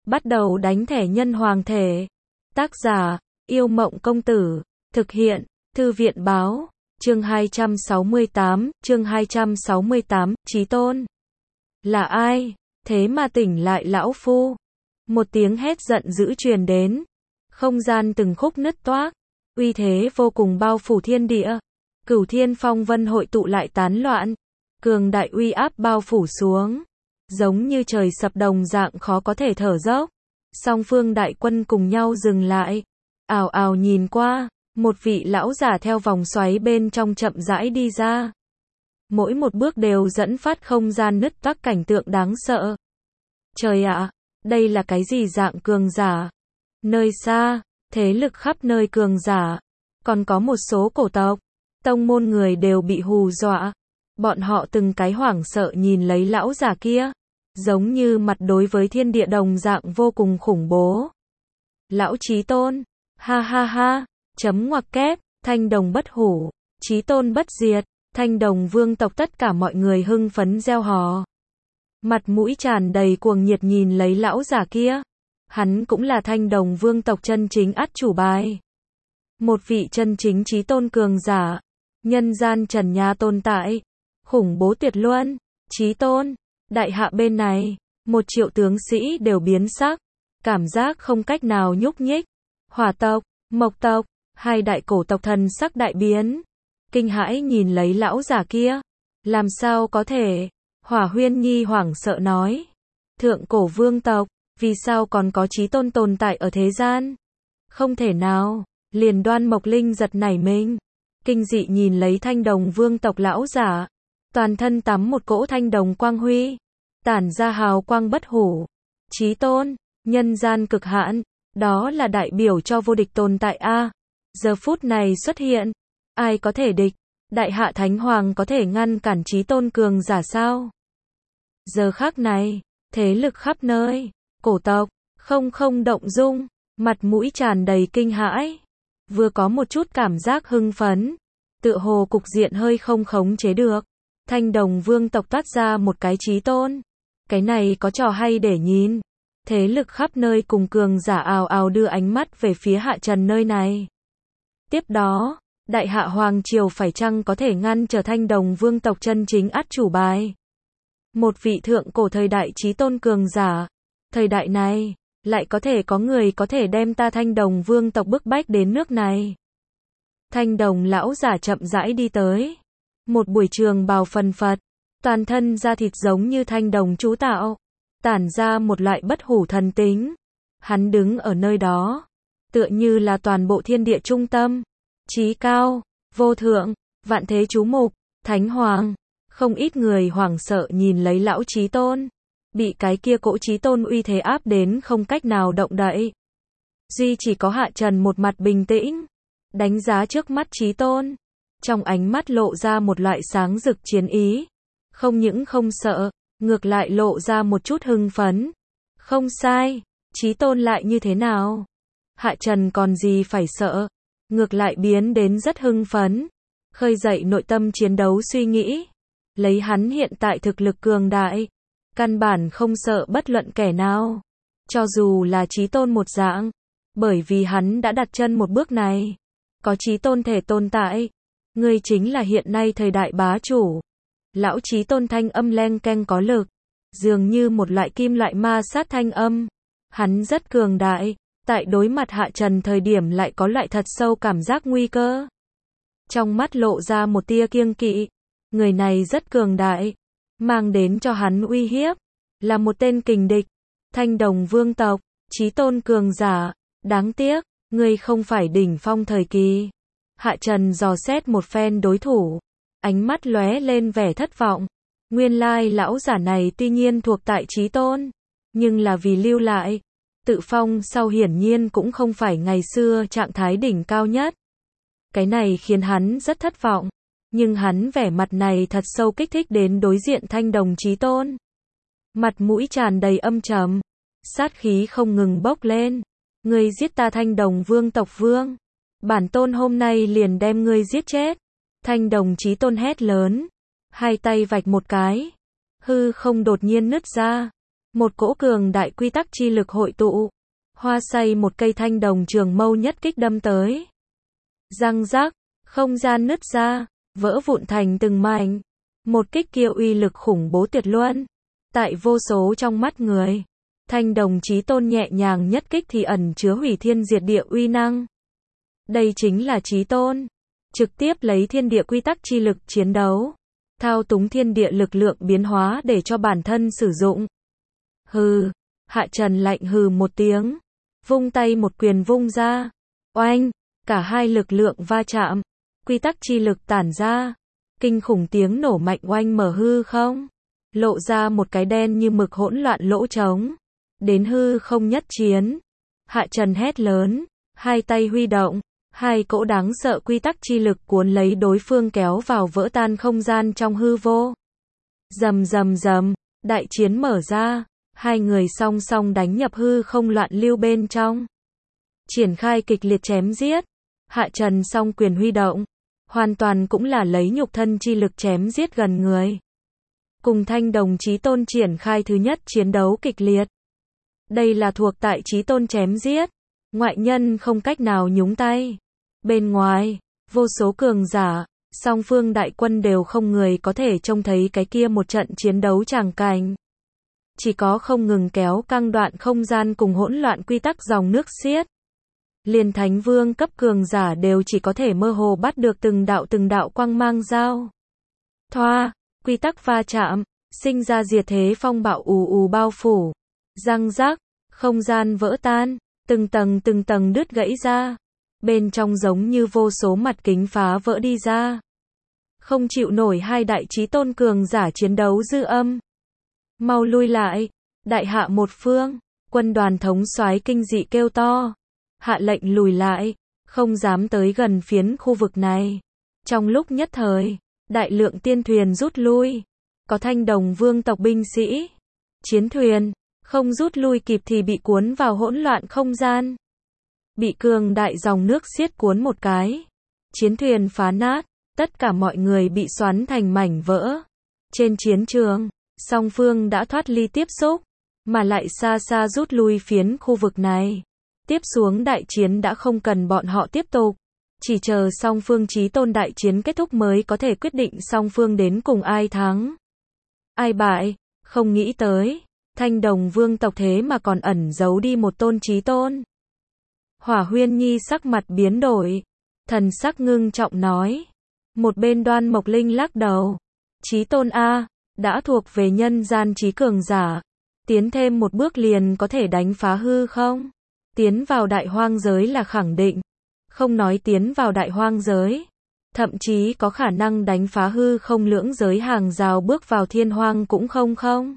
Bắt đầu đánh thẻ nhân hoàng thể. Tác giả, Yêu Mộng Công Tử. Thực hiện, Thư viện Báo. Chương 268, Chí Tôn. Là ai? Thế mà tỉnh lại lão phu. Một tiếng hét giận dữ truyền đến. Không gian từng khúc nứt toác. Uy thế vô cùng bao phủ thiên địa. Cửu thiên phong vân hội tụ lại tán loạn. Cường đại uy áp bao phủ xuống. Giống như trời sập đồng dạng khó có thể thở dốc. Song phương đại quân cùng nhau dừng lại. Ào ào nhìn qua, một vị lão giả theo vòng xoáy bên trong chậm rãi đi ra. Mỗi một bước đều dẫn phát không gian nứt toác cảnh tượng đáng sợ. Trời ạ, đây là cái gì dạng cường giả? Nơi xa, thế lực khắp nơi cường giả. Còn có một số cổ tộc, tông môn người đều bị hù dọa. Bọn họ từng cái hoảng sợ nhìn lấy lão giả kia. Giống như mặt đối với thiên địa đồng dạng vô cùng khủng bố. Lão Chí Tôn, ha ha ha, chấm ngoặc kép, thanh đồng bất hủ, Chí Tôn bất diệt, thanh đồng vương tộc tất cả mọi người hưng phấn reo hò. Mặt mũi tràn đầy cuồng nhiệt nhìn lấy lão giả kia. Hắn cũng là thanh đồng vương tộc chân chính át chủ bài. Một vị chân chính Chí Tôn cường giả. Nhân gian trần nhà tồn tại. Khủng bố tuyệt luân, Chí Tôn. Đại hạ bên này, 1 triệu tướng sĩ đều biến sắc. Cảm giác không cách nào nhúc nhích. Hỏa tộc, mộc tộc, hai đại cổ tộc thần sắc đại biến. Kinh hãi nhìn lấy lão giả kia. Làm sao có thể? Hỏa Huyên Nhi hoảng sợ nói. Thượng cổ vương tộc, vì sao còn có Chí Tôn tồn tại ở thế gian? Không thể nào, liền Đoan Mộc Linh giật nảy mình. Kinh dị nhìn lấy thanh đồng vương tộc lão giả. Toàn thân tắm một cỗ thanh đồng quang huy. Tản ra hào quang bất hủ. Chí Tôn, nhân gian cực hạn. Đó là đại biểu cho vô địch tồn tại a. Giờ phút này xuất hiện. Ai có thể địch? Đại hạ Thánh Hoàng có thể ngăn cản Chí Tôn cường giả sao? Giờ khắc này, thế lực khắp nơi. Cổ tộc, không động dung. Mặt mũi tràn đầy kinh hãi. Vừa có một chút cảm giác hưng phấn. Tựa hồ cục diện hơi không khống chế được. Thanh đồng vương tộc toát ra một cái Chí Tôn. Cái này có trò hay để nhìn. Thế lực khắp nơi cùng cường giả ào ào đưa ánh mắt về phía Hạ Trần nơi này. Tiếp đó, Đại Hạ Hoàng Triều phải chăng có thể ngăn trở thanh đồng vương tộc chân chính át chủ bài? Một vị thượng cổ thời đại Chí Tôn cường giả. Thời đại này, lại có thể có người có thể đem ta thanh đồng vương tộc bức bách đến nước này. Thanh đồng lão giả chậm rãi đi tới. Một buổi trường bào phần phật. Toàn thân da thịt giống như thanh đồng chú tạo. Tản ra một loại bất hủ thần tính. Hắn đứng ở nơi đó. Tựa như là toàn bộ thiên địa trung tâm. Chí cao, vô thượng, vạn thế chú mục, Thánh Hoàng. Không ít người hoảng sợ nhìn lấy lão Chí Tôn. Bị cái kia cỗ Chí Tôn uy thế áp đến không cách nào động đậy. Duy chỉ có Hạ Trần một mặt bình tĩnh. Đánh giá trước mắt Chí Tôn. Trong ánh mắt lộ ra một loại sáng rực chiến ý. Không những không sợ, ngược lại lộ ra một chút hưng phấn. Không sai, Chí Tôn lại như thế nào? Hạ Trần còn gì phải sợ? Ngược lại biến đến rất hưng phấn. Khơi dậy nội tâm chiến đấu suy nghĩ. Lấy hắn hiện tại thực lực cường đại. Căn bản không sợ bất luận kẻ nào. Cho dù là Chí Tôn một dạng. Bởi vì hắn đã đặt chân một bước này. Có Chí Tôn thể tồn tại. Ngươi chính là hiện nay thời đại bá chủ. Lão Chí Tôn thanh âm leng keng có lực. Dường như một loại kim loại ma sát thanh âm. Hắn rất cường đại. Tại đối mặt Hạ Trần thời điểm lại có loại thật sâu cảm giác nguy cơ. Trong mắt lộ ra một tia kiêng kỵ. Người này rất cường đại. Mang đến cho hắn uy hiếp. Là một tên kình địch. Thanh đồng vương tộc. Chí Tôn cường giả. Đáng tiếc, ngươi không phải đỉnh phong thời kỳ. Hạ Trần dò xét một phen đối thủ. Ánh mắt lóe lên vẻ thất vọng. Nguyên lai lão giả này tuy nhiên thuộc tại Chí Tôn. Nhưng là vì lưu lại. Tự phong sau hiển nhiên cũng không phải ngày xưa trạng thái đỉnh cao nhất. Cái này khiến hắn rất thất vọng. Nhưng hắn vẻ mặt này thật sâu kích thích đến đối diện thanh đồng Chí Tôn. Mặt mũi tràn đầy âm trầm. Sát khí không ngừng bốc lên. Ngươi giết ta thanh đồng vương tộc vương. Bản tôn hôm nay liền đem ngươi giết chết. Thanh đồng Chí Tôn hét lớn. Hai tay vạch một cái. Hư không đột nhiên nứt ra. Một cỗ cường đại quy tắc chi lực hội tụ. Hoa say một cây thanh đồng trường mâu nhất kích đâm tới. Răng rác, không gian nứt ra, vỡ vụn thành từng mảnh. Một kích kia uy lực khủng bố tuyệt luân. Tại vô số trong mắt người, thanh đồng chí tôn nhẹ nhàng nhất kích thì ẩn chứa hủy thiên diệt địa uy năng. Đây chính là chí tôn. Trực tiếp lấy thiên địa quy tắc chi lực chiến đấu. Thao túng thiên địa lực lượng biến hóa để cho bản thân sử dụng. Hừ, Hạ Trần lạnh hừ một tiếng. Vung tay một quyền vung ra. Oanh, cả hai lực lượng va chạm. Quy tắc chi lực tản ra. Kinh khủng tiếng nổ mạnh oanh mở hư không. Lộ ra một cái đen như mực hỗn loạn lỗ trống. Đến hư không nhất chiến. Hạ Trần hét lớn. Hai tay huy động. Hai cỗ đáng sợ quy tắc chi lực cuốn lấy đối phương kéo vào vỡ tan không gian trong hư vô. Rầm rầm rầm, đại chiến mở ra. Hai người song song đánh nhập hư không loạn lưu bên trong. Triển khai kịch liệt chém giết. Hạ Trần song quyền huy động. Hoàn toàn cũng là lấy nhục thân chi lực chém giết gần người. Cùng thanh đồng chí tôn triển khai thứ nhất chiến đấu kịch liệt. Đây là thuộc tại chí tôn chém giết. Ngoại nhân không cách nào nhúng tay. Bên ngoài, vô số cường giả, song phương đại quân đều không người có thể trông thấy cái kia một trận chiến đấu tràng cảnh. Chỉ có không ngừng kéo căng đoạn không gian cùng hỗn loạn quy tắc dòng nước xiết. Liền thánh vương cấp cường giả đều chỉ có thể mơ hồ bắt được từng đạo quang mang dao. Thoa, quy tắc va chạm, sinh ra diệt thế phong bạo ù ù bao phủ. Răng rác, không gian vỡ tan, từng tầng đứt gãy ra. Bên trong giống như vô số mặt kính phá vỡ đi ra. Không chịu nổi hai đại chí tôn cường giả chiến đấu dư âm. Mau lui lại, đại hạ một phương, quân đoàn thống soái kinh dị kêu to. Hạ lệnh lùi lại, không dám tới gần phiến khu vực này. Trong lúc nhất thời, đại lượng tiên thuyền rút lui. Có thanh đồng vương tộc binh sĩ. Chiến thuyền, không rút lui kịp thì bị cuốn vào hỗn loạn không gian. Bị cường đại dòng nước xiết cuốn một cái. Chiến thuyền phá nát, tất cả mọi người bị xoắn thành mảnh vỡ. Trên chiến trường, song phương đã thoát ly tiếp xúc, mà lại xa xa rút lui phiến khu vực này. Tiếp xuống đại chiến đã không cần bọn họ tiếp tục. Chỉ chờ song phương chí tôn đại chiến kết thúc mới có thể quyết định song phương đến cùng ai thắng. Ai bại, không nghĩ tới. Thanh đồng vương tộc thế mà còn ẩn giấu đi một tôn chí tôn. Hỏa Huyên Nhi sắc mặt biến đổi. Thần sắc ngưng trọng nói. Một bên Đoan Mộc Linh lắc đầu. Chí tôn A, đã thuộc về nhân gian chí cường giả. Tiến thêm một bước liền có thể đánh phá hư không? Tiến vào đại hoang giới là khẳng định. Không nói tiến vào đại hoang giới. Thậm chí có khả năng đánh phá hư không lưỡng giới hàng rào bước vào thiên hoang cũng không.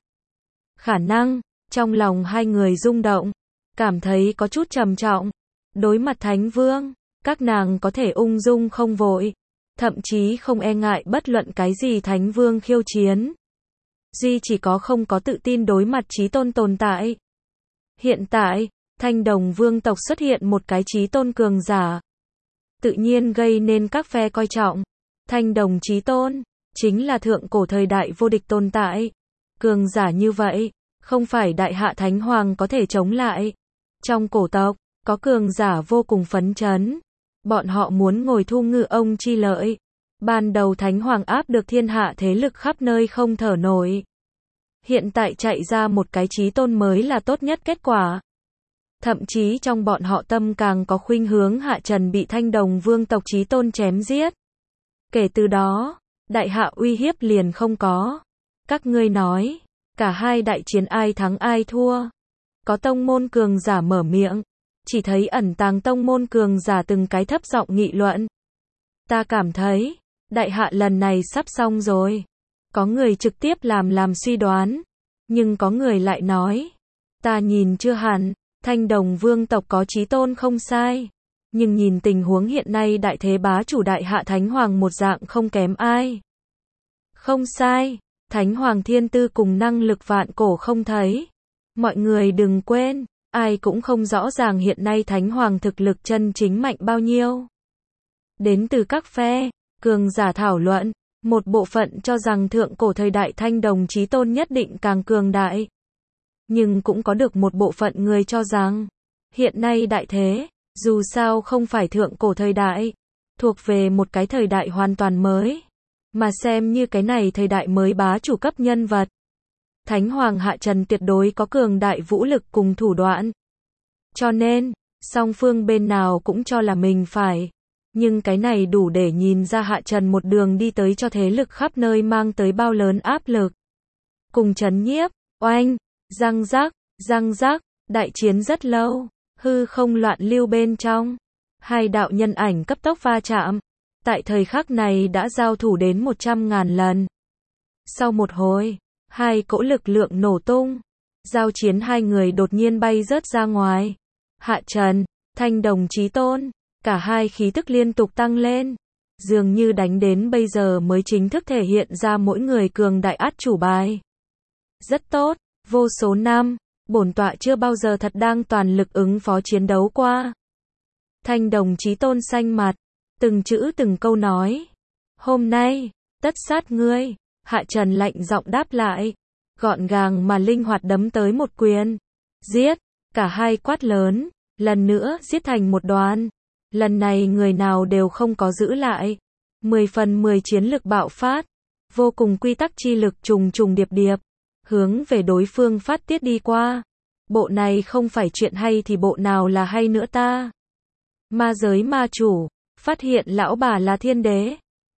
Khả năng, trong lòng hai người rung động. Cảm thấy có chút trầm trọng. Đối mặt Thánh Vương, các nàng có thể ung dung không vội. Thậm chí không e ngại bất luận cái gì Thánh Vương khiêu chiến. Duy chỉ có không có tự tin đối mặt chí tôn tồn tại. Hiện tại, thanh đồng vương tộc xuất hiện một cái chí tôn cường giả. Tự nhiên gây nên các phe coi trọng. Thanh đồng chí tôn, chính là thượng cổ thời đại vô địch tồn tại. Cường giả như vậy, không phải đại hạ thánh hoàng có thể chống lại. Trong cổ tộc, có cường giả vô cùng phấn chấn. Bọn họ muốn ngồi thu ngư ông chi lợi. Ban đầu thánh hoàng áp được thiên hạ thế lực khắp nơi không thở nổi. Hiện tại chạy ra một cái chí tôn mới là tốt nhất kết quả. Thậm chí trong bọn họ tâm càng có khuynh hướng Hạ Trần bị thanh đồng vương tộc chí tôn chém giết. Kể từ đó, đại hạ uy hiếp liền không có. Các ngươi nói, cả hai đại chiến ai thắng ai thua. Có tông môn cường giả mở miệng. Chỉ thấy ẩn tàng tông môn cường giả từng cái thấp giọng nghị luận. Ta cảm thấy, đại hạ lần này sắp xong rồi. Có người trực tiếp làm suy đoán. Nhưng có người lại nói. Ta nhìn chưa hẳn, thanh đồng vương tộc có chí tôn không sai. Nhưng nhìn tình huống hiện nay đại thế bá chủ đại hạ thánh hoàng một dạng không kém ai. Không sai, thánh hoàng thiên tư cùng năng lực vạn cổ không thấy. Mọi người đừng quên, ai cũng không rõ ràng hiện nay thánh hoàng thực lực chân chính mạnh bao nhiêu. Đến từ các phe, cường giả thảo luận, một bộ phận cho rằng thượng cổ thời đại thanh đồng chí tôn nhất định càng cường đại. Nhưng cũng có được một bộ phận người cho rằng, hiện nay đại thế, dù sao không phải thượng cổ thời đại, thuộc về một cái thời đại hoàn toàn mới, mà xem như cái này thời đại mới bá chủ cấp nhân vật. Thánh Hoàng Hạ Trần tuyệt đối có cường đại vũ lực cùng thủ đoạn. Cho nên, song phương bên nào cũng cho là mình phải. Nhưng cái này đủ để nhìn ra Hạ Trần một đường đi tới cho thế lực khắp nơi mang tới bao lớn áp lực. Cùng chấn nhiếp, oanh, răng rác, đại chiến rất lâu, hư không loạn lưu bên trong. Hai đạo nhân ảnh cấp tốc va chạm, tại thời khắc này đã giao thủ đến 100.000 lần. Sau một hồi, hai cỗ lực lượng nổ tung, giao chiến hai người đột nhiên bay rớt ra ngoài. Hạ Trần, Thanh Đồng Chí Tôn, cả hai khí tức liên tục tăng lên, dường như đánh đến bây giờ mới chính thức thể hiện ra mỗi người cường đại át chủ bài. Rất tốt, vô số năm, bổn tọa chưa bao giờ thật đang toàn lực ứng phó chiến đấu qua. Thanh Đồng Chí Tôn xanh mặt, từng chữ từng câu nói. Hôm nay, tất sát ngươi. Hạ Trần lạnh giọng đáp lại, gọn gàng mà linh hoạt đấm tới một quyền. Giết, cả hai quát lớn, lần nữa giết thành một đoàn. Lần này người nào đều không có giữ lại. 10 phần 10 chiến lực bạo phát, vô cùng quy tắc chi lực trùng trùng điệp điệp, hướng về đối phương phát tiết đi qua. Bộ này không phải chuyện hay thì bộ nào là hay nữa ta? Ma giới ma chủ, phát hiện lão bà là thiên đế.